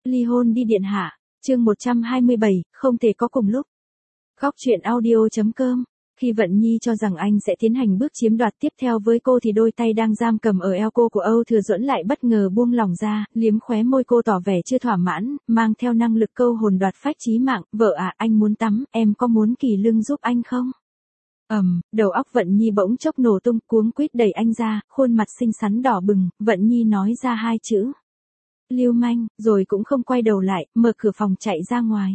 Ly hôn đi điện hạ. Chương 127, không thể có cùng lúc. Góc truyện audio.com. Khi Vận Nhi cho rằng anh sẽ tiến hành bước chiếm đoạt tiếp theo với cô thì đôi tay đang giam cầm ở eo cô của Âu Thừa Duẫn lại bất ngờ buông lỏng ra, liếm khóe môi cô tỏ vẻ chưa thỏa mãn, mang theo năng lực câu hồn đoạt phách chí mạng. Vợ à, anh muốn tắm, em có muốn kỳ lưng giúp anh không? Đầu óc Vận Nhi bỗng chốc nổ tung, cuống quýt đẩy anh ra, khuôn mặt xinh xắn đỏ bừng. Vận Nhi nói ra hai chữ: lưu manh, rồi cũng không quay đầu lại, mở cửa phòng chạy ra ngoài.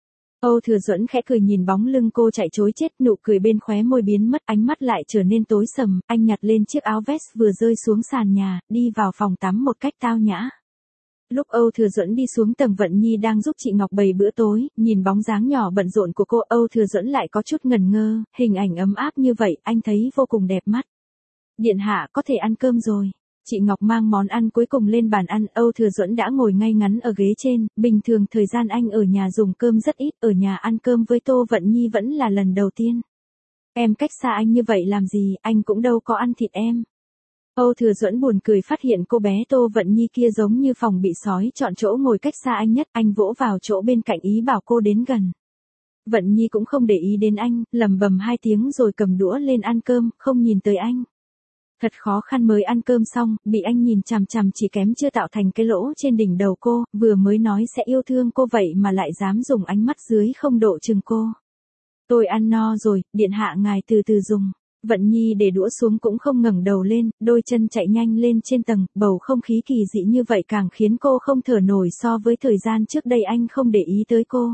Âu Thừa Duẫn khẽ cười nhìn bóng lưng cô chạy trối chết, nụ cười bên khóe môi biến mất, ánh mắt lại trở nên tối sầm. Anh nhặt lên chiếc áo vest vừa rơi xuống sàn nhà, đi vào phòng tắm một cách tao nhã. Lúc Âu Thừa Duẫn đi xuống tầng, Vận Nhi đang giúp chị Ngọc bày bữa tối, nhìn bóng dáng nhỏ bận rộn của cô, Âu Thừa Duẫn lại có chút ngần ngơ. Hình ảnh ấm áp như vậy, anh thấy vô cùng đẹp mắt. Điện hạ có thể ăn cơm rồi. Chị Ngọc mang món ăn cuối cùng lên bàn ăn. Âu Thừa Duẫn đã ngồi ngay ngắn ở ghế trên. Bình thường thời gian anh ở nhà dùng cơm rất ít, ở nhà ăn cơm với Tô Vận Nhi vẫn là lần đầu tiên. Em cách xa anh như vậy làm gì, anh cũng đâu có ăn thịt em. Âu Thừa Duẫn buồn cười phát hiện cô bé Tô Vận Nhi kia giống như phòng bị sói chọn chỗ ngồi cách xa anh nhất. Anh vỗ vào chỗ bên cạnh ý bảo cô đến gần. Vận Nhi cũng không để ý đến anh, lẩm bẩm hai tiếng rồi cầm đũa lên ăn cơm, không nhìn tới anh. Thật khó khăn mới ăn cơm xong, bị anh nhìn chằm chằm chỉ kém chưa tạo thành cái lỗ trên đỉnh đầu cô, vừa mới nói sẽ yêu thương cô vậy mà lại dám dùng ánh mắt dưới không độ chừng cô. Tôi ăn no rồi, điện hạ ngài từ từ dùng. Vận Nhi để đũa xuống cũng không ngẩng đầu lên, đôi chân chạy nhanh lên trên tầng, bầu không khí kỳ dị như vậy càng khiến cô không thở nổi so với thời gian trước đây anh không để ý tới cô.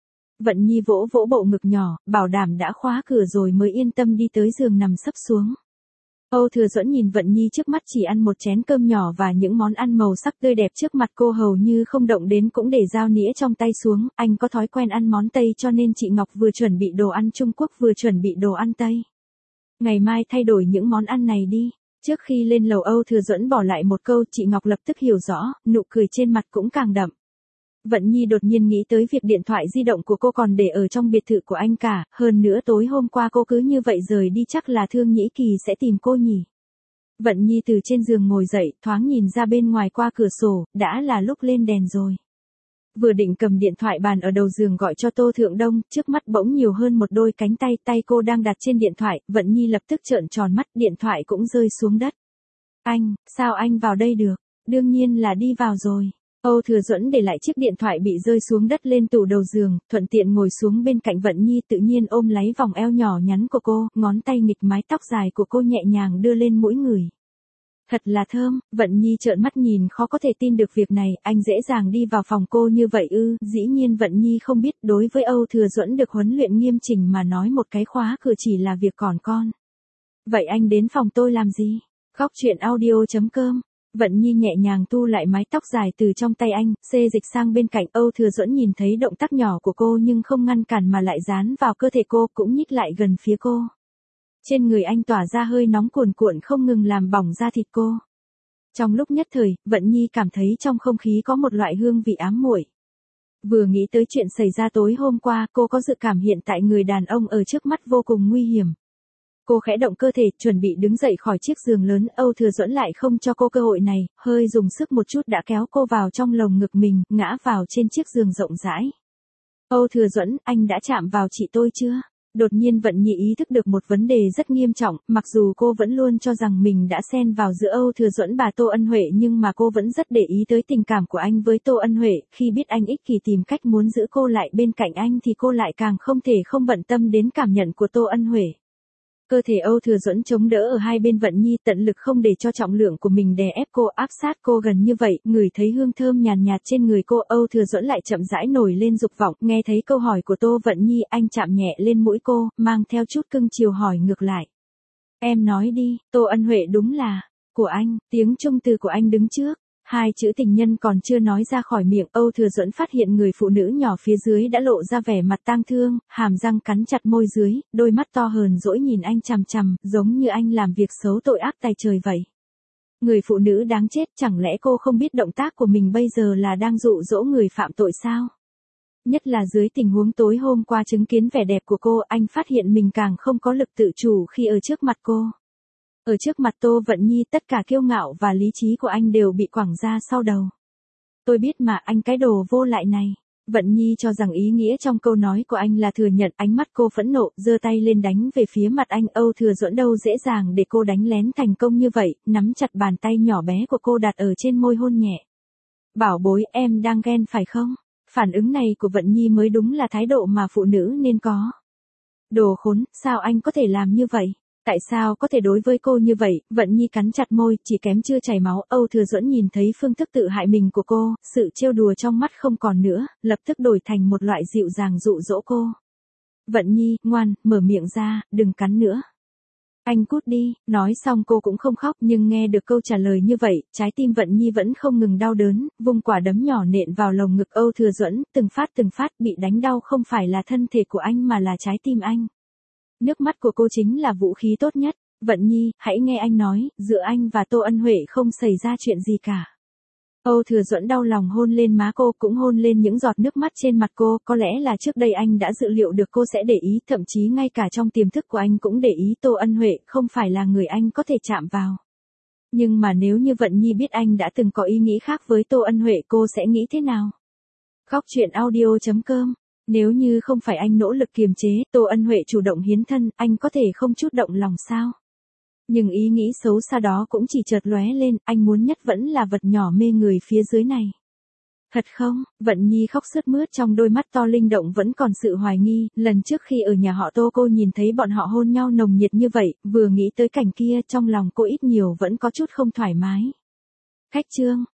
Vận Nhi vỗ vỗ bộ ngực nhỏ, bảo đảm đã khóa cửa rồi mới yên tâm đi tới giường nằm sấp xuống. Âu Thừa Duẫn nhìn Vận Nhi trước mắt chỉ ăn một chén cơm nhỏ và những món ăn màu sắc tươi đẹp trước mặt cô hầu như không động đến, cũng để dao nĩa trong tay xuống. Anh có thói quen ăn món Tây cho nên chị Ngọc vừa chuẩn bị đồ ăn Trung Quốc vừa chuẩn bị đồ ăn Tây. Ngày mai thay đổi những món ăn này đi. Trước khi lên lầu Âu Thừa Duẫn bỏ lại một câu, chị Ngọc lập tức hiểu rõ, nụ cười trên mặt cũng càng đậm. Vận Nhi đột nhiên nghĩ tới việc điện thoại di động của cô còn để ở trong biệt thự của anh cả, hơn nữa tối hôm qua cô cứ như vậy rời đi chắc là Thương Nhĩ Kỳ sẽ tìm cô nhỉ. Vận Nhi từ trên giường ngồi dậy, thoáng nhìn ra bên ngoài qua cửa sổ, đã là lúc lên đèn rồi. Vừa định cầm điện thoại bàn ở đầu giường gọi cho Tô Thượng Đông, trước mắt bỗng nhiều hơn một đôi cánh tay, tay cô đang đặt trên điện thoại, Vận Nhi lập tức trợn tròn mắt, điện thoại cũng rơi xuống đất. Anh, sao anh vào đây được? Đương nhiên là đi vào rồi. Âu Thừa Duẫn để lại chiếc điện thoại bị rơi xuống đất lên tủ đầu giường, thuận tiện ngồi xuống bên cạnh Vận Nhi, tự nhiên ôm lấy vòng eo nhỏ nhắn của cô, ngón tay nghịch mái tóc dài của cô nhẹ nhàng đưa lên mũi người. Thật là thơm. Vận Nhi trợn mắt nhìn, khó có thể tin được việc này, anh dễ dàng đi vào phòng cô như vậy ư? Dĩ nhiên Vận Nhi không biết, đối với Âu Thừa Duẫn được huấn luyện nghiêm chỉnh mà nói một cái khóa cửa chỉ là việc còn con. Vậy anh đến phòng tôi làm gì? Góc truyện audio.com. Vận Nhi nhẹ nhàng thu lại mái tóc dài từ trong tay anh, xê dịch sang bên cạnh. Âu Thừa Duẫn nhìn thấy động tác nhỏ của cô nhưng không ngăn cản mà lại dán vào cơ thể cô, cũng nhích lại gần phía cô. Trên người anh tỏa ra hơi nóng cuồn cuộn không ngừng làm bỏng da thịt cô. Trong lúc nhất thời, Vận Nhi cảm thấy trong không khí có một loại hương vị ám muội. Vừa nghĩ tới chuyện xảy ra tối hôm qua, cô có dự cảm hiện tại người đàn ông ở trước mắt vô cùng nguy hiểm. Cô khẽ động cơ thể, chuẩn bị đứng dậy khỏi chiếc giường lớn, Âu Thừa Duẫn lại không cho cô cơ hội này, hơi dùng sức một chút đã kéo cô vào trong lồng ngực mình, ngã vào trên chiếc giường rộng rãi. Âu Thừa Duẫn, anh đã chạm vào chị tôi chưa? Đột nhiên Vận Nhi ý thức được một vấn đề rất nghiêm trọng, mặc dù cô vẫn luôn cho rằng mình đã xen vào giữa Âu Thừa Duẫn và Tô Ân Huệ nhưng mà cô vẫn rất để ý tới tình cảm của anh với Tô Ân Huệ, khi biết anh ích kỷ tìm cách muốn giữ cô lại bên cạnh anh thì cô lại càng không thể không bận tâm đến cảm nhận của Tô Ân Huệ. Cơ thể Âu Thừa Duẫn chống đỡ ở hai bên Vận Nhi, tận lực không để cho trọng lượng của mình đè ép cô, áp sát cô gần như vậy, ngửi thấy hương thơm nhàn nhạt trên người cô, Âu Thừa Duẫn lại chậm rãi nổi lên dục vọng. Nghe thấy câu hỏi của Tô Vận Nhi, anh chạm nhẹ lên mũi cô, mang theo chút cưng chiều hỏi ngược lại. Em nói đi, Tô Ân Huệ đúng là của anh. Tiếng trung từ của anh đứng trước. Hai chữ tình nhân còn chưa nói ra khỏi miệng, Âu Thừa Duẫn phát hiện người phụ nữ nhỏ phía dưới đã lộ ra vẻ mặt tang thương, hàm răng cắn chặt môi dưới, đôi mắt to hờn dỗi nhìn anh chằm chằm, giống như anh làm việc xấu tội ác tày trời vậy. Người phụ nữ đáng chết, chẳng lẽ cô không biết động tác của mình bây giờ là đang dụ dỗ người phạm tội sao? Nhất là dưới tình huống tối hôm qua chứng kiến vẻ đẹp của cô, anh phát hiện mình càng không có lực tự chủ khi ở trước mặt cô. Ở trước mặt Tô Vận Nhi, tất cả kiêu ngạo và lý trí của anh đều bị quẳng ra sau đầu. Tôi biết mà, anh cái đồ vô lại này. Vận Nhi cho rằng ý nghĩa trong câu nói của anh là thừa nhận, ánh mắt cô phẫn nộ, giơ tay lên đánh về phía mặt anh. Âu Thừa Duẫn đâu dễ dàng để cô đánh lén thành công như vậy, nắm chặt bàn tay nhỏ bé của cô đặt ở trên môi hôn nhẹ. Bảo bối, em đang ghen phải không? Phản ứng này của Vận Nhi mới đúng là thái độ mà phụ nữ nên có. Đồ khốn, sao anh có thể làm như vậy? Tại sao có thể đối với cô như vậy? Vận Nhi cắn chặt môi, chỉ kém chưa chảy máu. Âu Thừa Duẫn nhìn thấy phương thức tự hại mình của cô, sự trêu đùa trong mắt không còn nữa, lập tức đổi thành một loại dịu dàng dụ dỗ cô. Vận Nhi, ngoan, mở miệng ra, đừng cắn nữa. Anh cút đi, nói xong cô cũng không khóc, nhưng nghe được câu trả lời như vậy, trái tim Vận Nhi vẫn không ngừng đau đớn, vung quả đấm nhỏ nện vào lồng ngực Âu Thừa Duẫn, từng phát bị đánh đau không phải là thân thể của anh mà là trái tim anh. Nước mắt của cô chính là vũ khí tốt nhất. Vận Nhi, hãy nghe anh nói, giữa anh và Tô Ân Huệ không xảy ra chuyện gì cả. Âu Thừa Duẫn đau lòng hôn lên má cô, cũng hôn lên những giọt nước mắt trên mặt cô. Có lẽ là trước đây anh đã dự liệu được cô sẽ để ý, thậm chí ngay cả trong tiềm thức của anh cũng để ý Tô Ân Huệ không phải là người anh có thể chạm vào. Nhưng mà nếu như Vận Nhi biết anh đã từng có ý nghĩ khác với Tô Ân Huệ, cô sẽ nghĩ thế nào? Khóc chuyện audio.com. Nếu như không phải anh nỗ lực kiềm chế, Tô Ân Huệ chủ động hiến thân, anh có thể không chút động lòng sao? Nhưng ý nghĩ xấu xa đó cũng chỉ chợt lóe lên, anh muốn nhất vẫn là vật nhỏ mê người phía dưới này. Thật không? Vận Nhi khóc sướt mướt, trong đôi mắt to linh động vẫn còn sự hoài nghi. Lần trước khi ở nhà họ Tô cô nhìn thấy bọn họ hôn nhau nồng nhiệt như vậy, vừa nghĩ tới cảnh kia trong lòng cô ít nhiều vẫn có chút không thoải mái. Khách trương,